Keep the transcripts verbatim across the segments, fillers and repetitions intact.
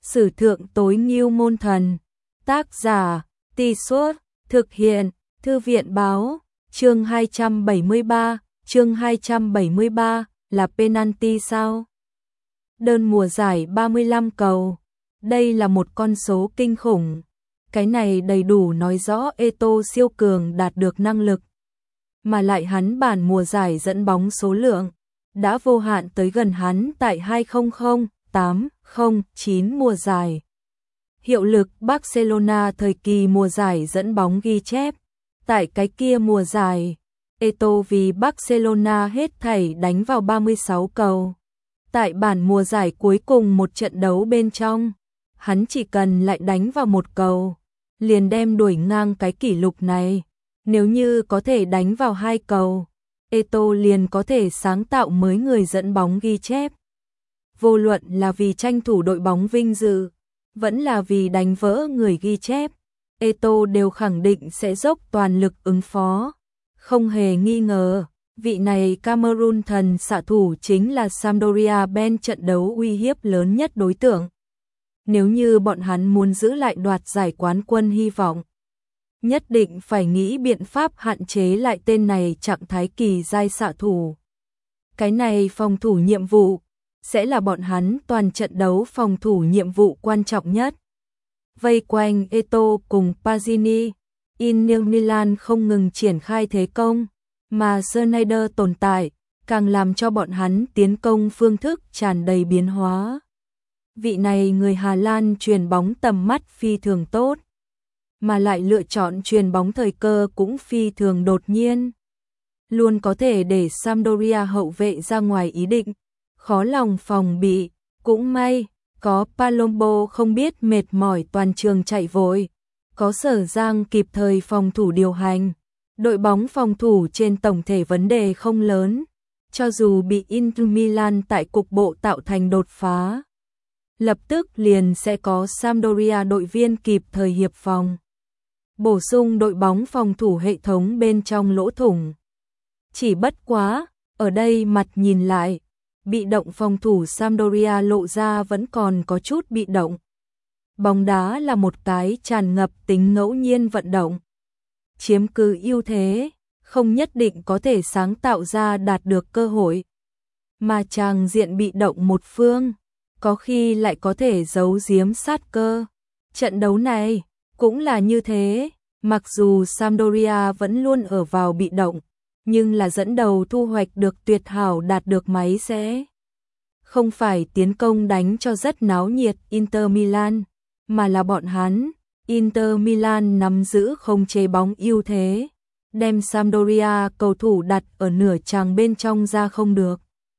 Sử thượng tối ngưu môn thần. Tác giả, Tì Suốt, thực hiện, Thư viện báo, chương hai trăm bảy mươi ba, chương hai trăm bảy mươi ba, là penalty sao? Đơn mùa giải ba mươi lăm cầu, đây là một con số kinh khủng. Cái này đầy đủ nói rõ Eto'o siêu cường đạt được năng lực. Mà lại hắn bản mùa giải dẫn bóng số lượng, đã vô hạn tới gần hắn tại hai không không tám không chín mùa giải. Hiệu lực Barcelona thời kỳ mùa giải dẫn bóng ghi chép. Tại cái kia mùa giải, Eto'o vì Barcelona hết thảy đánh vào ba mươi sáu cầu. Tại bản mùa giải cuối cùng một trận đấu bên trong, hắn chỉ cần lại đánh vào một cầu, liền đem đuổi ngang cái kỷ lục này. Nếu như có thể đánh vào hai cầu, Eto'o liền có thể sáng tạo mới người dẫn bóng ghi chép. Vô luận là vì tranh thủ đội bóng vinh dự, vẫn là vì đánh vỡ người ghi chép, Eto'o đều khẳng định sẽ dốc toàn lực ứng phó. Không hề nghi ngờ, vị này Cameroon thần xạ thủ chính là Sampdoria bên trận đấu uy hiếp lớn nhất đối tượng. Nếu như bọn hắn muốn giữ lại đoạt giải quán quân hy vọng, nhất định phải nghĩ biện pháp hạn chế lại tên này trạng thái kỳ giai xạ thủ. Cái này phòng thủ nhiệm vụ sẽ là bọn hắn toàn trận đấu phòng thủ nhiệm vụ quan trọng nhất. Vây quanh Eto'o cùng Pazini, Inter Milan không ngừng triển khai thế công, mà Schneider tồn tại, càng làm cho bọn hắn tiến công phương thức tràn đầy biến hóa. Vị này người Hà Lan chuyền bóng tầm mắt phi thường tốt, mà lại lựa chọn chuyền bóng thời cơ cũng phi thường đột nhiên. Luôn có thể để Sampdoria hậu vệ ra ngoài ý định, khó lòng phòng bị. Cũng may, có Palombo không biết mệt mỏi toàn trường chạy vội, có Sở Giang kịp thời phòng thủ điều hành. Đội bóng phòng thủ trên tổng thể vấn đề không lớn, cho dù bị Inter Milan tại cục bộ tạo thành đột phá, lập tức liền sẽ có Sampdoria đội viên kịp thời hiệp phòng, bổ sung đội bóng phòng thủ hệ thống bên trong lỗ thủng. Chỉ bất quá, ở đây mặt nhìn lại, bị động phòng thủ Sampdoria lộ ra vẫn còn có chút bị động. Bóng đá là một cái tràn ngập tính ngẫu nhiên vận động. Chiếm cứ ưu thế, không nhất định có thể sáng tạo ra đạt được cơ hội. Mà tràng diện bị động một phương, có khi lại có thể giấu giếm sát cơ. Trận đấu này cũng là như thế, mặc dù Sampdoria vẫn luôn ở vào bị động, nhưng là dẫn đầu thu hoạch được tuyệt hảo đạt được máy sẽ. Không phải tiến công đánh cho rất náo nhiệt Inter Milan, mà là bọn hắn, Inter Milan nắm giữ không chế bóng ưu thế, đem Sampdoria cầu thủ đặt ở nửa tràng bên trong ra không được.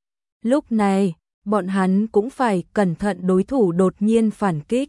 Lúc này, bọn hắn cũng phải cẩn thận đối thủ đột nhiên phản kích.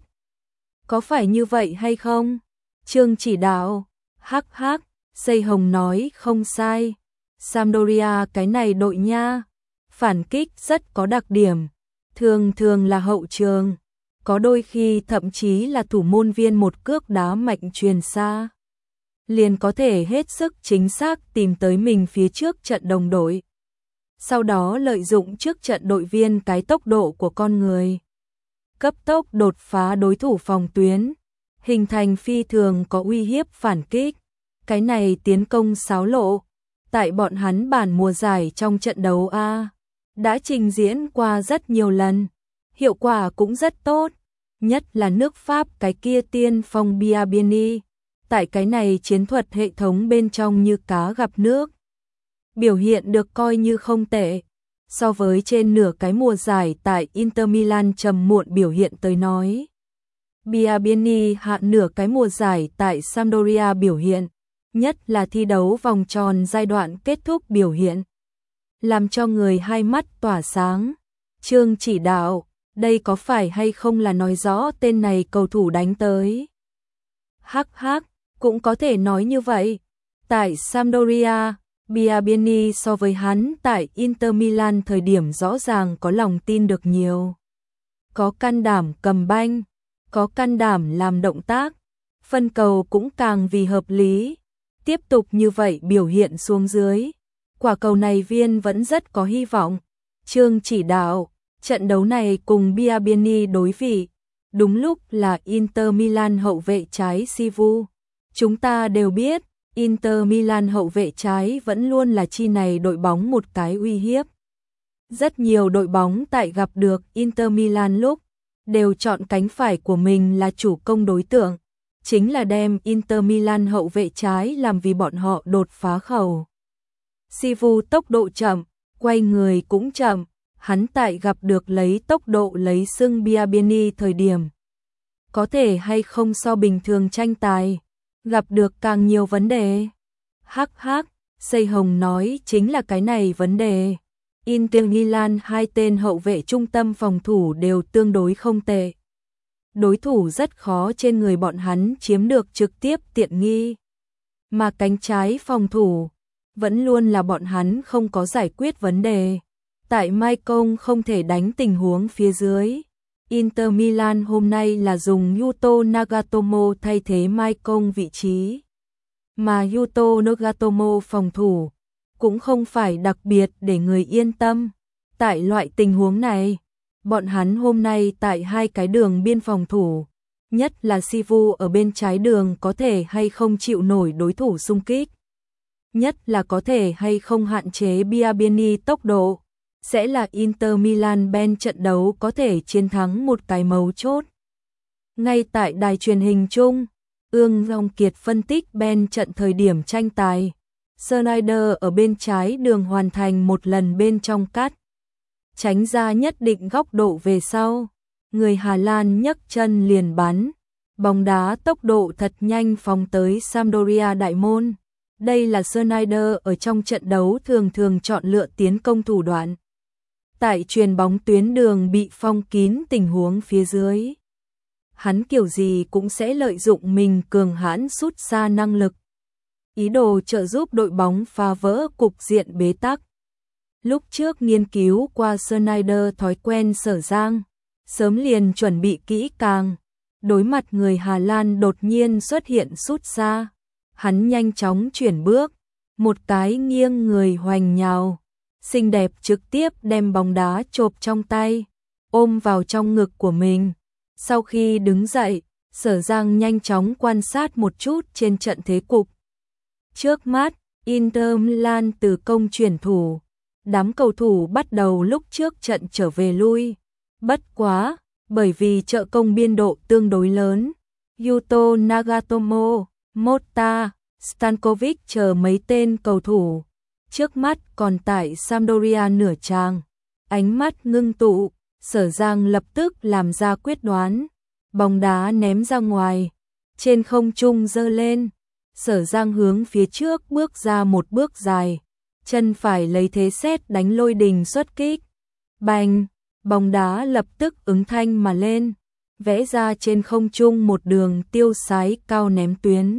Có phải như vậy hay không? Trương chỉ đạo, hắc hắc, Xây Hồng nói không sai. Sampdoria cái này đội nha, phản kích rất có đặc điểm, thường thường là hậu trường, có đôi khi thậm chí là thủ môn viên một cước đá mạnh truyền xa, liền có thể hết sức chính xác tìm tới mình phía trước trận đồng đội. Sau đó lợi dụng trước trận đội viên cái tốc độ của con người, cấp tốc đột phá đối thủ phòng tuyến, hình thành phi thường có uy hiếp phản kích. Cái này tiến công xáo lộ, tại bọn hắn bản mùa giải trong trận đấu A, đã trình diễn qua rất nhiều lần, hiệu quả cũng rất tốt, nhất là nước Pháp cái kia tiên phong Biabiany, tại cái này chiến thuật hệ thống bên trong như cá gặp nước. Biểu hiện được coi như không tệ, so với trên nửa cái mùa giải tại Inter Milan trầm muộn biểu hiện tới nói. Biabiany hạ nửa cái mùa giải tại Sampdoria biểu hiện, nhất là thi đấu vòng tròn giai đoạn kết thúc biểu hiện, làm cho người hai mắt tỏa sáng. Trương chỉ đạo, đây có phải hay không là nói rõ tên này cầu thủ đánh tới? Hắc hắc, cũng có thể nói như vậy. Tại Sampdoria, Biabiany so với hắn tại Inter Milan thời điểm rõ ràng có lòng tin được nhiều. Có can đảm cầm banh, có can đảm làm động tác, phân cầu cũng càng vì hợp lý. Tiếp tục như vậy biểu hiện xuống dưới, quả cầu này viên vẫn rất có hy vọng. Trương chỉ đạo, trận đấu này cùng Biabiany đối vị, đúng lúc là Inter Milan hậu vệ trái Sivu. Chúng ta đều biết, Inter Milan hậu vệ trái vẫn luôn là chi này đội bóng một cái uy hiếp. Rất nhiều đội bóng tại gặp được Inter Milan lúc đều chọn cánh phải của mình là chủ công đối tượng, chính là đem Inter Milan hậu vệ trái làm vì bọn họ đột phá khẩu. Sivu tốc độ chậm, quay người cũng chậm, hắn tại gặp được lấy tốc độ lấy xưng Biabiany thời điểm. Có thể hay không so bình thường tranh tài, gặp được càng nhiều vấn đề. Hắc hắc, Xây Hồng nói chính là cái này vấn đề. Inter Milan hai tên hậu vệ trung tâm phòng thủ đều tương đối không tệ. Đối thủ rất khó trên người bọn hắn chiếm được trực tiếp tiện nghi. Mà cánh trái phòng thủ vẫn luôn là bọn hắn không có giải quyết vấn đề. Tại Maicon không thể đánh tình huống phía dưới, Inter Milan hôm nay là dùng Yuto Nagatomo thay thế Maicon vị trí. Mà Yuto Nagatomo phòng thủ cũng không phải đặc biệt để người yên tâm. Tại loại tình huống này, bọn hắn hôm nay tại hai cái đường biên phòng thủ, nhất là Sivu ở bên trái đường có thể hay không chịu nổi đối thủ xung kích. Nhất là có thể hay không hạn chế Biabiany tốc độ, sẽ là Inter Milan bên trận đấu có thể chiến thắng một cái mấu chốt. Ngay tại đài truyền hình chung, Ương Long Kiệt phân tích bên trận thời điểm tranh tài, Sneijder ở bên trái đường hoàn thành một lần bên trong cắt, tránh ra nhất định góc độ về sau, người Hà Lan nhấc chân liền bắn, bóng đá tốc độ thật nhanh phóng tới Sampdoria đại môn. Đây là Sneijder ở trong trận đấu thường thường chọn lựa tiến công thủ đoạn. Tại chuyền bóng tuyến đường bị phong kín tình huống phía dưới, hắn kiểu gì cũng sẽ lợi dụng mình cường hãn sút xa năng lực, ý đồ trợ giúp đội bóng phá vỡ cục diện bế tắc. Lúc trước nghiên cứu qua Sneijder thói quen Sở Giang, sớm liền chuẩn bị kỹ càng, đối mặt người Hà Lan đột nhiên xuất hiện sút xa, hắn nhanh chóng chuyển bước, một cái nghiêng người hoành nhào, xinh đẹp trực tiếp đem bóng đá chộp trong tay, ôm vào trong ngực của mình. Sau khi đứng dậy, Sở Giang nhanh chóng quan sát một chút trên trận thế cục. Trước mắt, Inter Milan từ công chuyển thủ, đám cầu thủ bắt đầu lúc trước trận trở về lui. Bất quá, bởi vì trợ công biên độ tương đối lớn, Yuto Nagatomo, Motta, Stankovic chờ mấy tên cầu thủ trước mắt còn tại Sampdoria nửa tràng, ánh mắt ngưng tụ, Sở Giang lập tức làm ra quyết đoán, bóng đá ném ra ngoài, trên không trung giơ lên, Sở Giang hướng phía trước bước ra một bước dài, chân phải lấy thế sét đánh lôi đình xuất kích, bành, bóng đá lập tức ứng thanh mà lên, vẽ ra trên không trung một đường tiêu sái cao ném tuyến.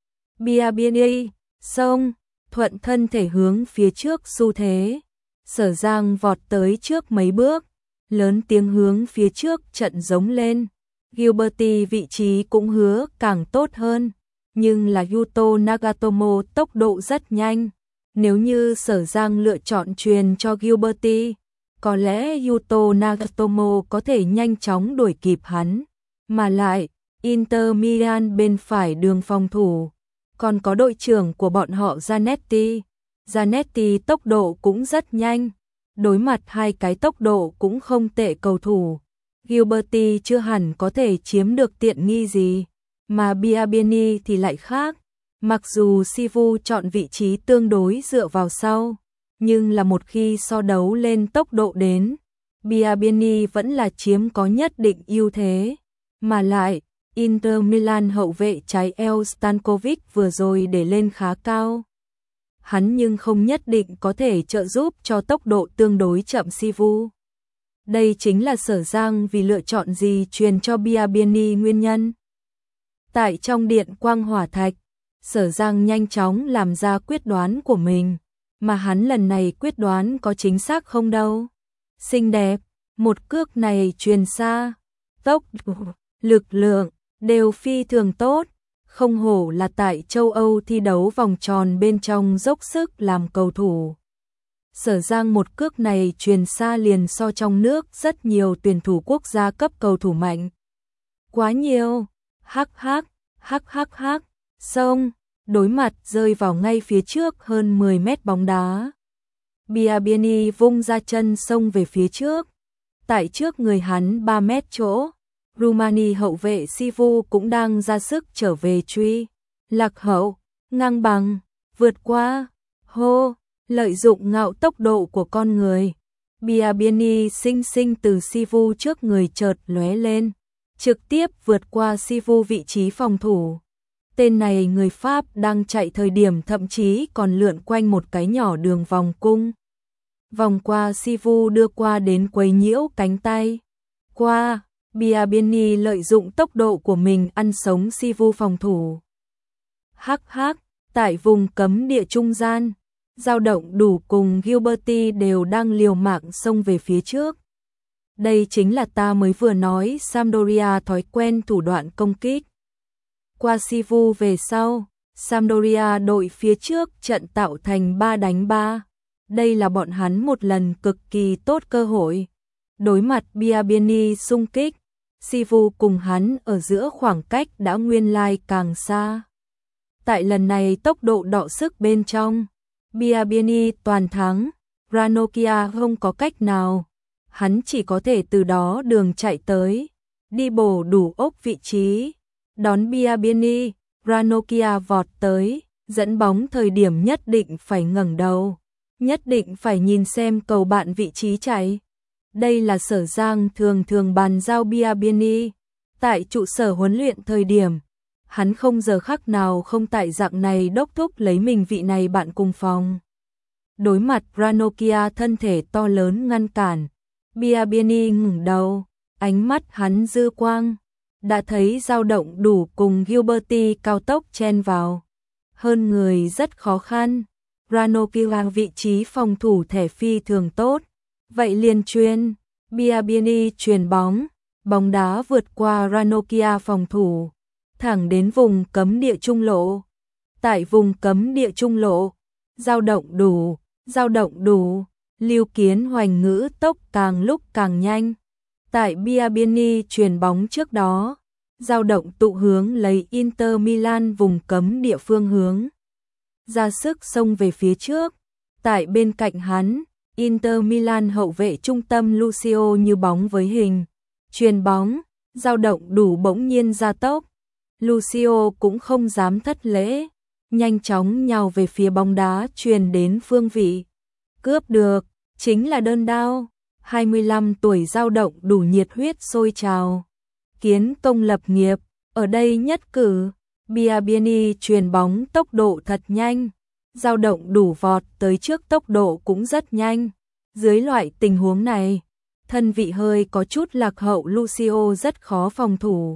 Biabiany, sông, thuận thân thể hướng phía trước xu thế. Sở Giang vọt tới trước mấy bước, lớn tiếng hướng phía trước trận giống lên. Gilberti vị trí cũng hứa càng tốt hơn, nhưng là Yuto Nagatomo tốc độ rất nhanh. Nếu như Sở Giang lựa chọn truyền cho Gilberti, có lẽ Yuto Nagatomo có thể nhanh chóng đuổi kịp hắn. Mà lại, Inter Milan bên phải đường phòng thủ, còn có đội trưởng của bọn họ Zanetti. Zanetti tốc độ cũng rất nhanh, đối mặt hai cái tốc độ cũng không tệ cầu thủ. Gilberti chưa hẳn có thể chiếm được tiện nghi gì, mà Biabiany thì lại khác. Mặc dù Sivu chọn vị trí tương đối dựa vào sau, nhưng là một khi so đấu lên tốc độ đến, Biabiany vẫn là chiếm có nhất định ưu thế. Mà lại, Inter Milan hậu vệ trái El Stankovic vừa rồi để lên khá cao. Hắn nhưng không nhất định có thể trợ giúp cho tốc độ tương đối chậm Sivu. Đây chính là Sở Giang vì lựa chọn gì truyền cho Biabiany nguyên nhân. Tại trong điện quang hỏa thạch, Sở Giang nhanh chóng làm ra quyết đoán của mình, mà hắn lần này quyết đoán có chính xác không đâu. Xinh đẹp, một cước này truyền xa, tốc độ, lực lượng đều phi thường tốt, không hổ là tại châu Âu thi đấu vòng tròn bên trong dốc sức làm cầu thủ. Sở Giang một cước này truyền xa liền so trong nước rất nhiều tuyển thủ quốc gia cấp cầu thủ mạnh. Quá nhiều. Hắc hắc, hắc hắc hắc. Sông, đối mặt rơi vào ngay phía trước hơn mười mét bóng đá. Biabiany vung ra chân xông về phía trước. Tại trước người hắn ba mét chỗ, Rumani hậu vệ Sivu cũng đang ra sức trở về truy. Lạc hậu, ngang bằng, vượt qua, hô, lợi dụng ngạo tốc độ của con người. Biabiany sinh sinh từ Sivu trước người chợt lóe lên, trực tiếp vượt qua Sivu vị trí phòng thủ. Tên này người Pháp đang chạy thời điểm thậm chí còn lượn quanh một cái nhỏ đường vòng cung. Vòng qua Sivu đưa qua đến quấy nhiễu cánh tay. Qua, Biabiany lợi dụng tốc độ của mình ăn sống Sivu phòng thủ. Hắc hắc, tại vùng cấm địa trung gian, dao động đủ cùng Gilberti đều đang liều mạng xông về phía trước. Đây chính là ta mới vừa nói Sampdoria thói quen thủ đoạn công kích. Qua Sivu về sau, Sampdoria đội phía trước trận tạo thành ba đánh ba. Đây là bọn hắn một lần cực kỳ tốt cơ hội. Đối mặt Biabiany xung kích, Sivu cùng hắn ở giữa khoảng cách đã nguyên lai càng xa. Tại lần này tốc độ đọ sức bên trong, Biabiany toàn thắng, Ranocchia không có cách nào. Hắn chỉ có thể từ đó đường chạy tới, đi bổ đủ ốc vị trí, đón Biabiany, Ranocchia vọt tới, dẫn bóng thời điểm nhất định phải ngẩng đầu, nhất định phải nhìn xem cầu bạn vị trí chạy. Đây là Sở Giang thường thường bàn giao Biabiany, tại trụ sở huấn luyện thời điểm, hắn không giờ khắc nào không tại dạng này đốc thúc lấy mình vị này bạn cùng phòng. Đối mặt Ranocchia thân thể to lớn ngăn cản, Biabiany ngẩng đầu, ánh mắt hắn dư quang, đã thấy dao động đủ cùng Gilberti cao tốc chen vào. Hơn người rất khó khăn, Ranocchia vị trí phòng thủ thể phi thường tốt, vậy liền truyền, Biabiany truyền bóng, bóng đá vượt qua Ranocchia phòng thủ, thẳng đến vùng cấm địa trung lộ. Tại vùng cấm địa trung lộ, dao động đủ, dao động đủ, Lưu Kiến Hoành ngữ tốc càng lúc càng nhanh. Tại Biabiany truyền bóng trước đó, dao động tụ hướng lấy Inter Milan vùng cấm địa phương hướng. Ra sức xông về phía trước, tại bên cạnh hắn, Inter Milan hậu vệ trung tâm Lucio như bóng với hình. Truyền bóng, dao động đủ bỗng nhiên ra tốc. Lucio cũng không dám thất lễ, nhanh chóng nhào về phía bóng đá truyền đến phương vị. Cướp được, chính là đơn đao. hai mươi lăm tuổi dao động đủ nhiệt huyết sôi trào. Kiến công lập nghiệp, ở đây nhất cử. Biabiany truyền bóng tốc độ thật nhanh. Dao động đủ vọt tới trước tốc độ cũng rất nhanh. Dưới loại tình huống này, thân vị hơi có chút lạc hậu Lucio rất khó phòng thủ.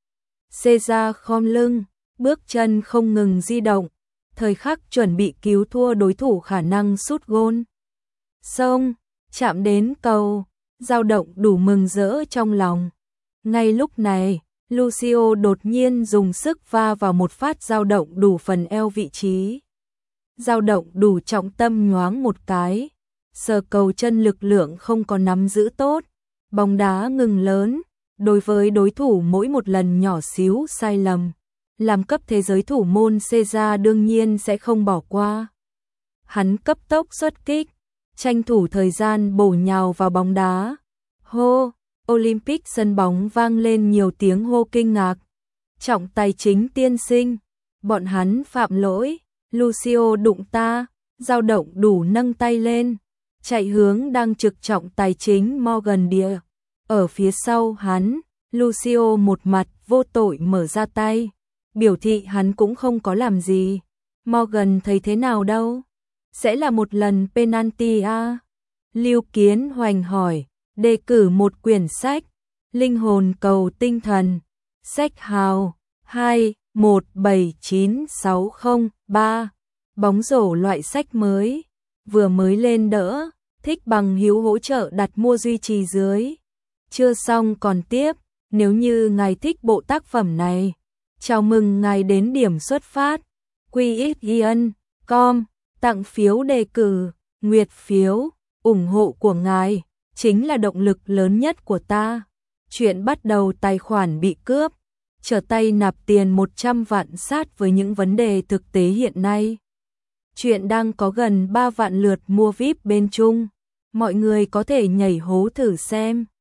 Cesar khom lưng, bước chân không ngừng di động, thời khắc chuẩn bị cứu thua đối thủ khả năng sút gôn. Xông, chạm đến cầu, dao động đủ mừng rỡ trong lòng. Ngay lúc này, Lucio đột nhiên dùng sức va vào một phát dao động đủ phần eo vị trí. Dao động đủ trọng tâm nhoáng một cái, sờ cầu chân lực lượng không có nắm giữ tốt, bóng đá ngừng lớn. Đối với đối thủ mỗi một lần nhỏ xíu sai lầm, làm cấp thế giới thủ môn Cesar đương nhiên sẽ không bỏ qua. Hắn cấp tốc xuất kích, tranh thủ thời gian bổ nhào vào bóng đá. Hô, Olympic sân bóng vang lên nhiều tiếng hô kinh ngạc. Trọng tài chính tiên sinh, bọn hắn phạm lỗi, Lucio đụng ta, dao động đủ nâng tay lên, chạy hướng đang trực trọng tài chính Morgan Địa. Ở phía sau hắn, Lucio một mặt vô tội mở ra tay, biểu thị hắn cũng không có làm gì. Morgan thấy thế nào đâu? Sẽ là một lần penalty à? Lưu Kiến Hoành hỏi, đề cử một quyển sách, Linh hồn cầu tinh thần, sách hào hai một bảy chín sáu không ba, bóng rổ loại sách mới, vừa mới lên đỡ, thích bằng hữu hỗ trợ đặt mua duy trì dưới. Chưa xong còn tiếp, nếu như ngài thích bộ tác phẩm này, chào mừng ngài đến điểm xuất phát, quy ích chấm com, tặng phiếu đề cử, nguyệt phiếu, ủng hộ của ngài, chính là động lực lớn nhất của ta. Chuyện bắt đầu tài khoản bị cướp, trở tay nạp tiền một trăm vạn sát với những vấn đề thực tế hiện nay. Chuyện đang có gần ba vạn lượt mua vi ai pi bên Trung. Mọi người có thể nhảy hố thử xem.